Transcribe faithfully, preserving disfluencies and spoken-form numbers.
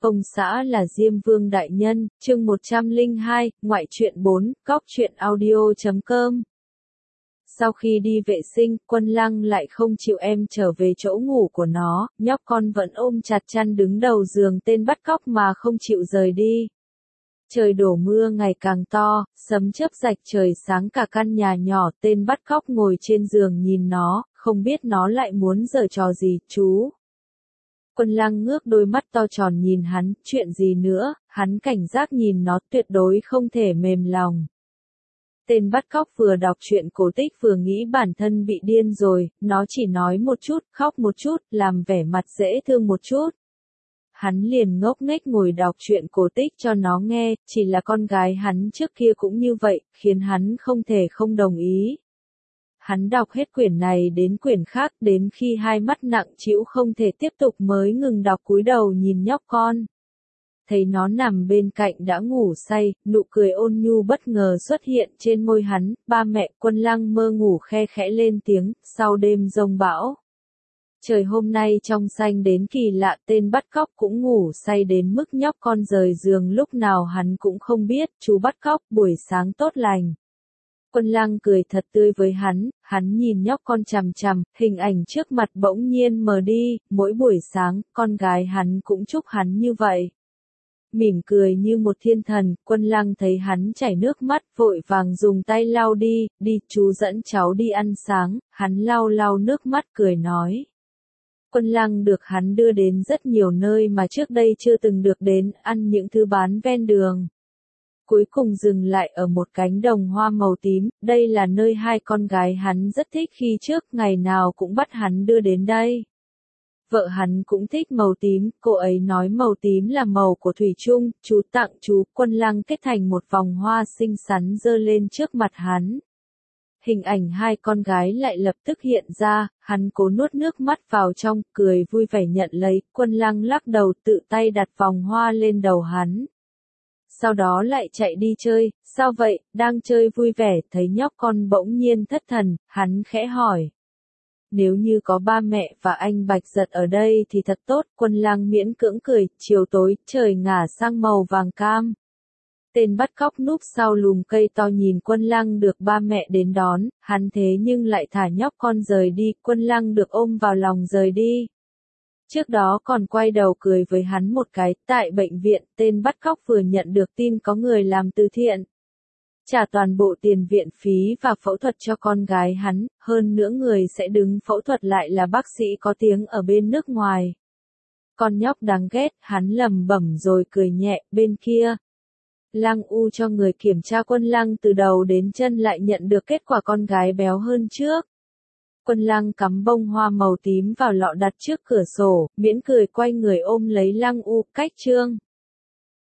Ông xã là Diêm Vương Đại Nhân, chương một trăm lẻ hai, ngoại truyện bốn, góc truyện audio chấm com. Sau khi đi vệ sinh, Quân Lăng lại không chịu em trở về chỗ ngủ của nó, nhóc con vẫn ôm chặt chăn đứng đầu giường tên bắt cóc mà không chịu rời đi. Trời đổ mưa ngày càng to, sấm chớp rạch trời sáng cả căn nhà nhỏ, tên bắt cóc ngồi trên giường nhìn nó, không biết nó lại muốn giở trò gì, chú. Quân Lăng ngước đôi mắt to tròn nhìn hắn, chuyện gì nữa, hắn cảnh giác nhìn nó, tuyệt đối không thể mềm lòng. Tên bắt cóc vừa đọc truyện cổ tích vừa nghĩ bản thân bị điên rồi, nó chỉ nói một chút, khóc một chút, làm vẻ mặt dễ thương một chút. Hắn liền ngốc nghếch ngồi đọc truyện cổ tích cho nó nghe, chỉ là con gái hắn trước kia cũng như vậy, khiến hắn không thể không đồng ý. Hắn đọc hết quyển này đến quyển khác, đến khi hai mắt nặng trĩu không thể tiếp tục mới ngừng đọc, cúi đầu nhìn nhóc con. Thấy nó nằm bên cạnh đã ngủ say, nụ cười ôn nhu bất ngờ xuất hiện trên môi hắn, ba mẹ. Quân Lăng mơ ngủ khe khẽ lên tiếng, sau đêm giông bão. Trời hôm nay trong xanh đến kỳ lạ, tên bắt cóc cũng ngủ say đến mức nhóc con rời giường lúc nào hắn cũng không biết. Chú bắt cóc, buổi sáng tốt lành. Quân Lăng cười thật tươi với hắn, hắn nhìn nhóc con chằm chằm, hình ảnh trước mặt bỗng nhiên mờ đi, mỗi buổi sáng, con gái hắn cũng chúc hắn như vậy. Mỉm cười như một thiên thần, Quân Lăng thấy hắn chảy nước mắt, vội vàng dùng tay lau đi, đi, chú dẫn cháu đi ăn sáng, hắn lau lau nước mắt cười nói. Quân Lăng được hắn đưa đến rất nhiều nơi mà trước đây chưa từng được đến, ăn những thứ bán ven đường. Cuối cùng dừng lại ở một cánh đồng hoa màu tím, đây là nơi hai con gái hắn rất thích khi trước, ngày nào cũng bắt hắn đưa đến đây. Vợ hắn cũng thích màu tím, cô ấy nói màu tím là màu của thủy chung, chú tặng chú. Quân Lăng kết thành một vòng hoa xinh xắn giơ lên trước mặt hắn. Hình ảnh hai con gái lại lập tức hiện ra, hắn cố nuốt nước mắt vào trong, cười vui vẻ nhận lấy. Quân Lăng lắc đầu tự tay đặt vòng hoa lên đầu hắn. Sau đó lại chạy đi chơi. Sao vậy, đang chơi vui vẻ, thấy nhóc con bỗng nhiên thất thần, hắn khẽ hỏi. Nếu như có ba mẹ và anh Bạch Giật ở đây thì thật tốt. Quân Lăng miễn cưỡng cười, chiều tối, trời ngả sang màu vàng cam. Tên bắt cóc núp sau lùm cây to nhìn Quân Lăng được ba mẹ đến đón, hắn thế nhưng lại thả nhóc con rời đi. Quân Lăng được ôm vào lòng rời đi. Trước đó còn quay đầu cười với hắn một cái. Tại bệnh viện, tên bắt cóc vừa nhận được tin có người làm từ thiện. Trả toàn bộ tiền viện phí và phẫu thuật cho con gái hắn, hơn nữa người sẽ đứng phẫu thuật lại là bác sĩ có tiếng ở bên nước ngoài. Con nhóc đáng ghét, hắn lẩm bẩm rồi cười nhẹ. Bên kia, Lăng U cho người kiểm tra Quân Lăng từ đầu đến chân lại nhận được kết quả con gái béo hơn trước. Quân Lăng cắm bông hoa màu tím vào lọ đặt trước cửa sổ, miễn cười quay người ôm lấy Lăng U, cách chương.